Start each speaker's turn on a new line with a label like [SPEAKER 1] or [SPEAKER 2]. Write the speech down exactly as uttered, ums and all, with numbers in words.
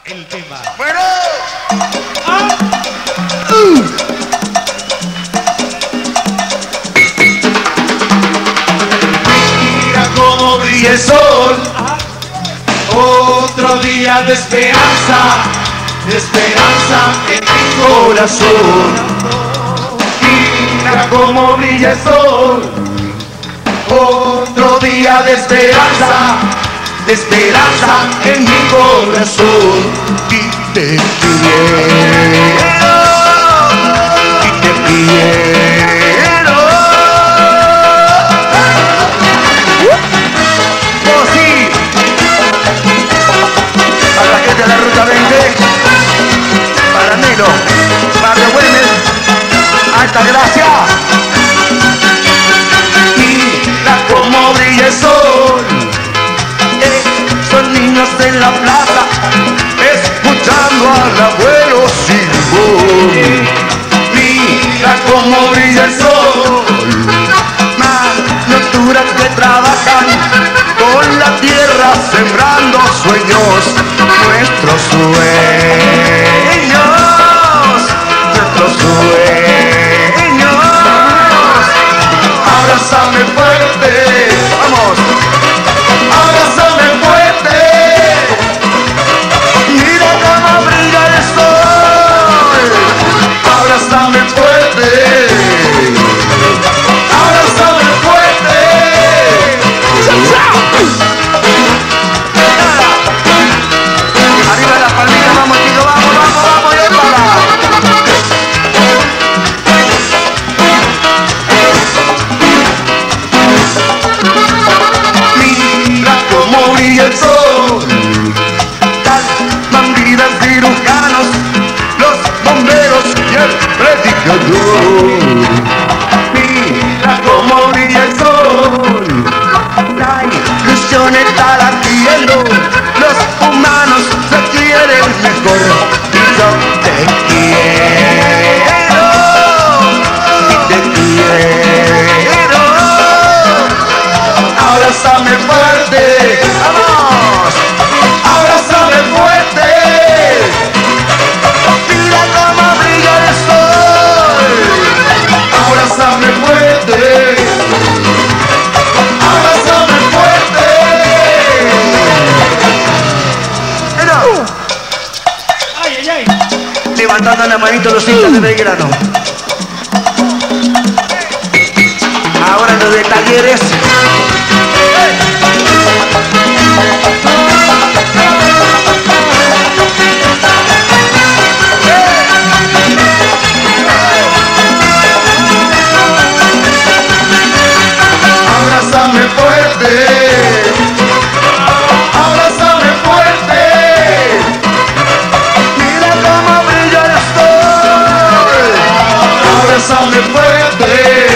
[SPEAKER 1] el tema.
[SPEAKER 2] Bueno.
[SPEAKER 1] Ah.
[SPEAKER 2] Uh. Mira cómo brilla el sol.
[SPEAKER 1] Ah.
[SPEAKER 2] Otro día de esperanza, de esperanza en mi corazón. Mira cómo brilla el sol. Otro día de esperanza, de esperanza en mi corazón. Y te quiero, y te quiero. Oh sí, para la gente de la ruta veinte, para Nilo, Barrio Güemes, Alta Gracia. Mira cómo brilla el sol. Son niños en la plaza escuchando al abuelo Silbón. Mira cómo brilla el sol. Manos que trabajan con la tierra sembrando sueños, nuestros sueños, nuestros sueños. Abrázame fuerte, vamos. Abrázame fuerte. Mira cómo brilla el sol. Abrázame fuerte. Abrázame fuerte. Arriba la palmita, vamos chicos, vamos, vamos, vamos, y para. Mira cómo brilla el sol. Calman vidas cirujanos, los bomberos y el predicador. Mira cómo brilla el sol. La ilusión está latiendo, los humanos se quieren mejor. Y yo te quiero, y te quiero. Abrázame fuerte, vamos. Abrázame fuerte. Mira cómo brilla el sol. Abrázame fuerte. Abrázame fuerte. Pero,
[SPEAKER 1] Ay, ay, ay.
[SPEAKER 2] levantando la manito los hinchas de Belgrano. Ahora los de Talleres. Abrázame fuerte. Abrázame fuerte. Mira cómo brilla el sol. Abrázame fuerte.